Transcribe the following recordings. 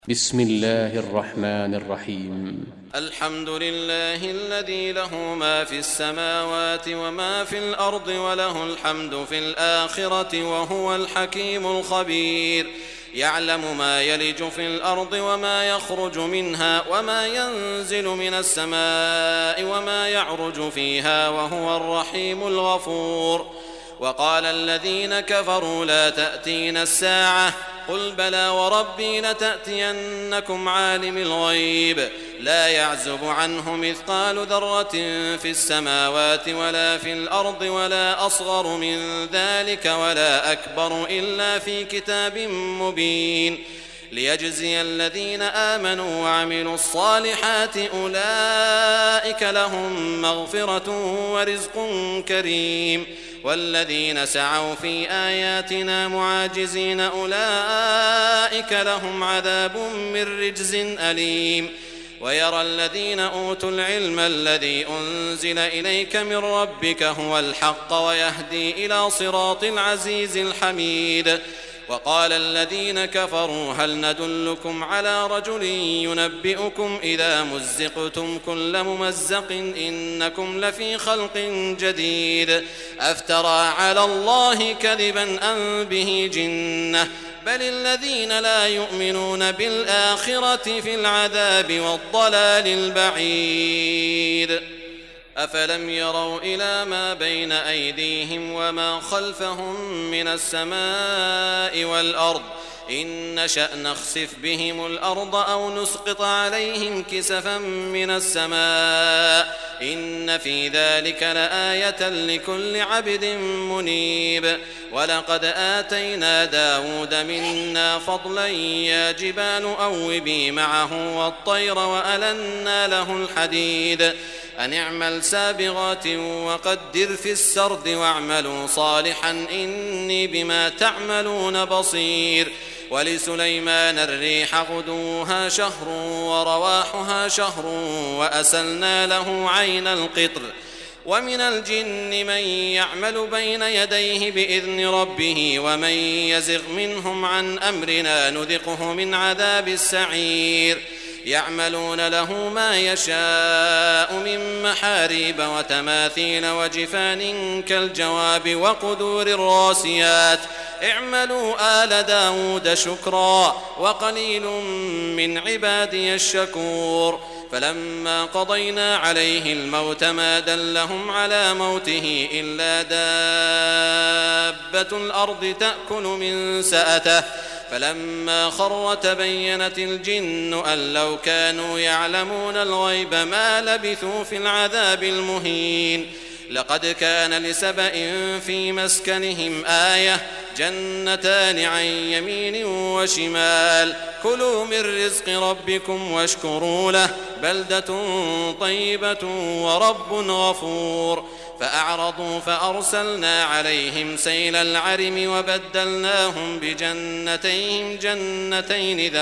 بسم الله الرحمن الرحيم. الحمد لله الذي له ما في السماوات وما في الأرض وله الحمد في الآخرة وهو الحكيم الخبير. يعلم ما يلج في الأرض وما يخرج منها وما ينزل من السماء وما يعرج فيها وهو الرحيم الغفور. وقال الذين كفروا لا تأتينا الساعة قل بلى وربي لتأتينكم عالم الغيب لا يعزب عنه مثقال ذرة في السماوات ولا في الأرض ولا أصغر من ذلك ولا أكبر إلا في كتاب مبين ليجزي الذين آمنوا وعملوا الصالحات أولئك لهم مغفرة ورزق كريم والذين سعوا في آياتنا معاجزين أولئك لهم عذاب من رجز أليم. ويرى الذين أوتوا العلم الذي أنزل إليك من ربك هو الحق ويهدي إلى صراط العزيز الحميد. وقال الذين كفروا هل ندلكم على رجل ينبئكم إذا مزقتم كل ممزق إنكم لفي خلق جديد أفترى على الله كذبا أم به جنة بل الذين لا يؤمنون بالآخرة في العذاب والضلال البعيد. أفلم يروا إلى ما بين أيديهم وما خلفهم من السماء والأرض إن نشأ نخسف بهم الأرض أو نسقط عليهم كسفا من السماء إن في ذلك لآية لكل عبد منيب. ولقد آتينا داود منا فضلا يا جبال أوبي معه والطير وألنا له الحديد أن اعمل سابغات وقدر في السرد واعملوا صالحا إني بما تعملون بصير. ولسليمان الريح غدوها شهر ورواحها شهر وأسلنا له عين القطر. ومن الجن من يعمل بين يديه بإذن ربه ومن يزغ منهم عن أمرنا نذقه من عذاب السعير. يعملون له ما يشاء من محاريب وتماثيل وجفان كالجواب وقدور الراسيات اعملوا آل داود شكرا وقليل من عبادي الشكور. فلما قضينا عليه الموت ما دلهم على موته إلا دابة الأرض تأكل من سأته فلما خر تبينت الجن أن لو كانوا يعلمون الغيب ما لبثوا في العذاب المهين. لقد كان لسبأ في مسكنهم آية جنتان عن يمين وشمال كلوا من رزق ربكم واشكروا له بلدة طيبة ورب غفور. فأعرضوا فأرسلنا عليهم سيل العرم وبدلناهم بجنتين جنتين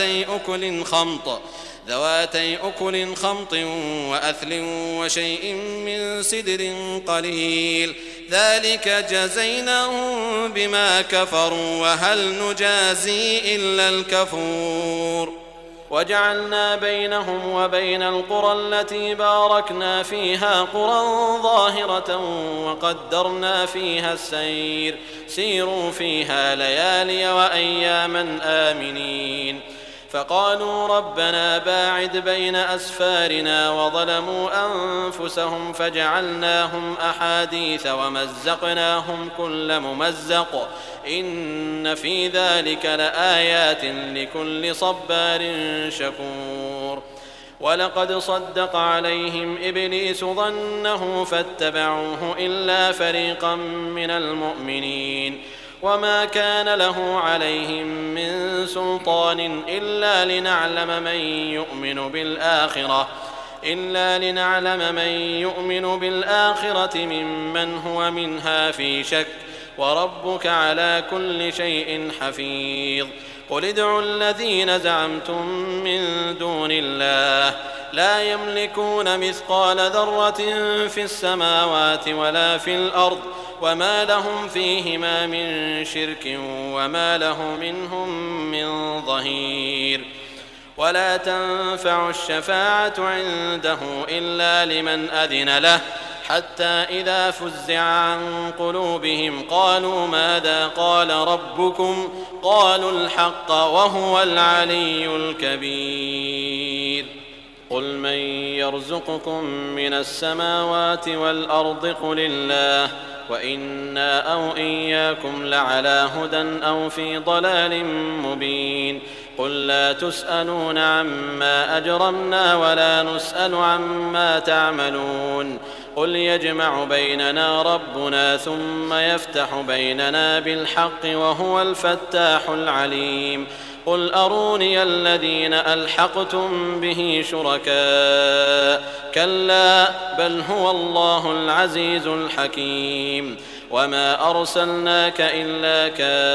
ذواتي أكل خمط وأثل وشيء من سدر قليل ذلك جزيناهم بما كفروا وهل نجازي إلا الكفور. وجعلنا بينهم وبين القرى التي باركنا فيها قرى ظاهرة وقدرنا فيها السير سيروا فيها ليالي وأياما آمنين. فقالوا ربنا باعد بين أسفارنا وظلموا أنفسهم فجعلناهم أحاديث ومزقناهم كل ممزق إن في ذلك لآيات لكل صبار شكور. ولقد صدق عليهم إبليس ظنه فاتبعوه إلا فريقا من المؤمنين وما كان له عليهم من سلطان إلا لنعلم من يؤمن بالآخرة ممن هو منها في شك وربك على كل شيء حفيظ. قل ادعوا الذين زعمتم من دون الله لا يملكون مثقال ذرة في السماوات ولا في الأرض وما لهم فيهما من شرك وما له منهم من ظهير. ولا تنفع الشفاعة عنده إلا لمن أذن له حتى إذا فزع عن قلوبهم قالوا ماذا قال ربكم قالوا الحق وهو العلي الكبير قل من يرزقكم من السماوات والأرض قل الله وإنا أو إياكم لعلى هدى أو في ضلال مبين قل لا تسألون عما أجرمنا ولا نسأل عما تعملون قل يجمع بيننا ربنا ثم يفتح بيننا بالحق وهو الفتاح العليم قل أروني الذين ألحقتم به شركاء كلا بل هو الله العزيز الحكيم وما أرسلناك إلا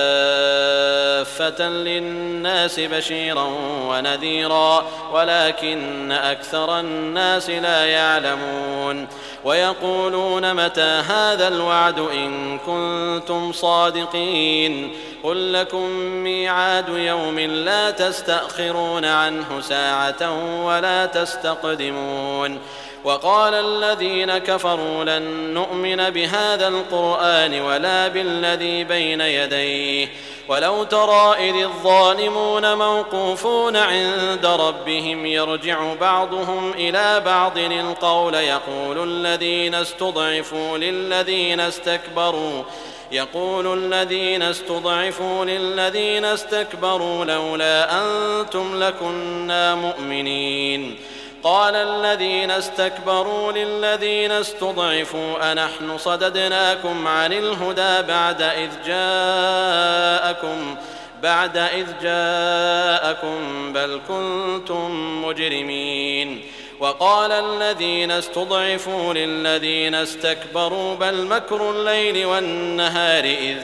كافة للناس بشيرا ونذيرا ولكن أكثر الناس لا يعلمون ويقولون متى هذا الوعد إن كنتم صادقين قل لكم ميعاد يوم لا تستأخرون عنه ساعة ولا تستقدمون وقال الذين كفروا لن نؤمن بهذا القرآن ولا بالذي بين يديه ولو ترى إذ الظالمون موقوفون عند ربهم يرجع بعضهم إلى بعض القول يقول الذين استضعفوا للذين استكبروا لولا أنتم لكنا مؤمنين قال الذين استكبروا للذين استضعفوا أنحن صددناكم عن الهدى بعد إذ جاءكم بل كنتم مجرمين وقال الذين استضعفوا للذين استكبروا بل مكر الليل والنهار إذ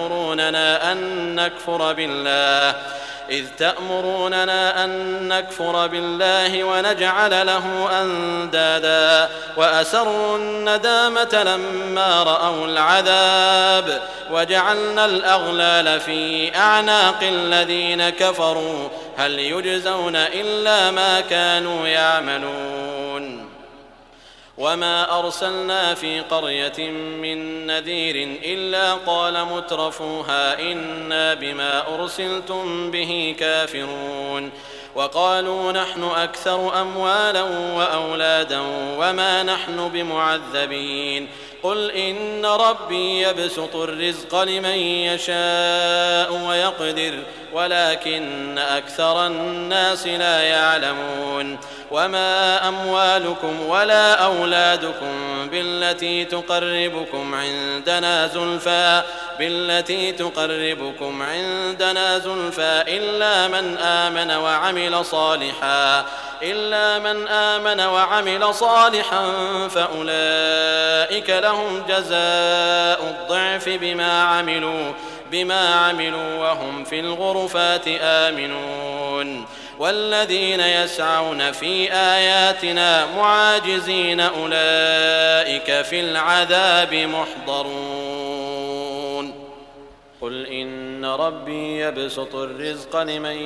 تأمروننا أن نكفر بالله ونجعل له أندادا وأسروا الندامة لما رأوا العذاب وجعلنا الأغلال في أعناق الذين كفروا هل يجزون إلا ما كانوا يعملون وما أرسلنا في قرية من نذير إلا قال مترفوها إنا بما أرسلتم به كافرون وقالوا نحن أكثر أموالا وأولادا وما نحن بمعذبين قل إن ربي يبسط الرزق لمن يشاء ويقدر ولكن أكثر الناس لا يعلمون وما أموالكم ولا أولادكم بالتي تقربكم عندنا زلفى إلا من آمن وعمل صالحا فأولئك لهم جزاء الضعف بما عملوا وهم في الغرفات آمنون والذين يسعون في آياتنا معاجزين أولئك في العذاب محضرون قل إن ربي يبسط الرزق لمن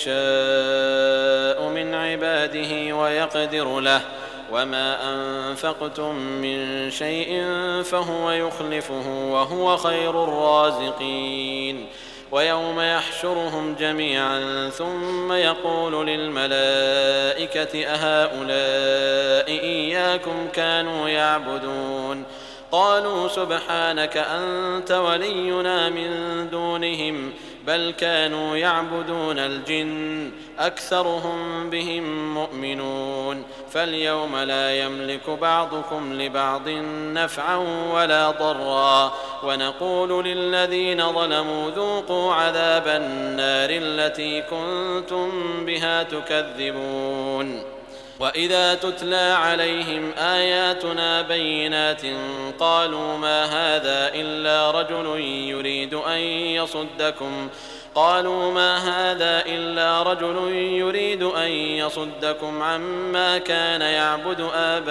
يشاء من عباده ويقدر له وما أنفقتم من شيء فهو يخلفه وهو خير الرازقين ويوم يحشرهم جميعا ثم يقول للملائكة أهؤلاء إياكم كانوا يعبدون قالوا سبحانك أنت ولينا من دونهم بل كانوا يعبدون الجن أكثرهم بهم مؤمنون فاليوم لا يملك بعضكم لبعض نفعا ولا ضرا ونقول للذين ظلموا ذوقوا عذاب النار التي كنتم بها تكذبون وإذا تتلى عليهم آياتنا بينات قالوا ما هذا إلا رجل يريد أن قالوا ما هذا إلا رجل يريد أن يصدكم عما كان يعبد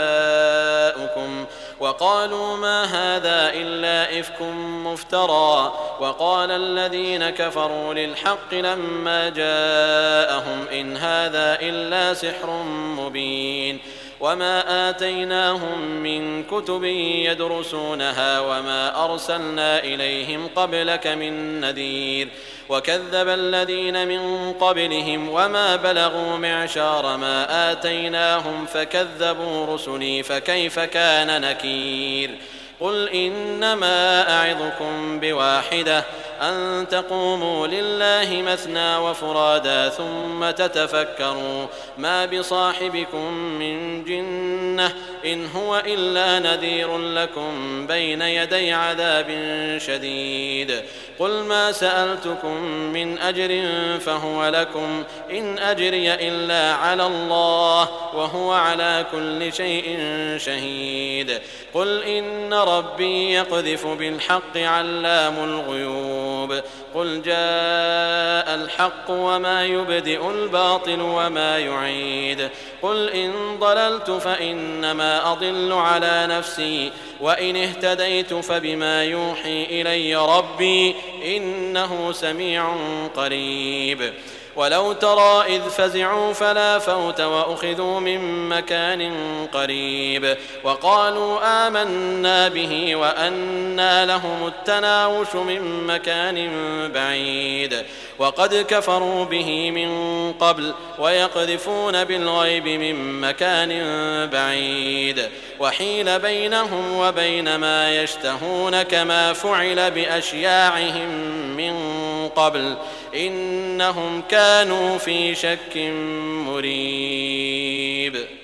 آباؤكم وقالوا ما هذا إلا إفك مفترى وقال الذين كفروا للحق لما جاءهم إن هذا إلا سحر مبين وما آتيناهم من كتب يدرسونها وما أرسلنا إليهم قبلك من نذير وكذب الذين من قبلهم وما بلغوا معشار ما آتيناهم فكذبوا رسلي فكيف كان نكير قل إنما أعظكم بواحدة أن تقوموا لله مثنى وفرادا ثم تتفكروا ما بصاحبكم من جنة إن هو إلا نذير لكم بين يدي عذاب شديد قل ما سألتكم من أجر فهو لكم إن أجري إلا على الله وهو على كل شيء شهيد قل إن ربي يقذف بالحق علام الغيوب قل جاء الحق وما يبدئ الباطل وما يعيد قل إن ضللت فإنما أضل على نفسي وإن اهتديت فبما يوحي إلي ربي إنه سميع قريب ولو ترى إذ فزعوا فلا فوت وأخذوا من مكان قريب وقالوا آمنا به وأنى لهم التناوش من مكان بعيد وقد كفروا به من قبل ويقذفون بالغيب من مكان بعيد وحيل بينهم وبين ما يشتهون كما فعل بأشياعهم من قبل إنهم كانوا في شك مريب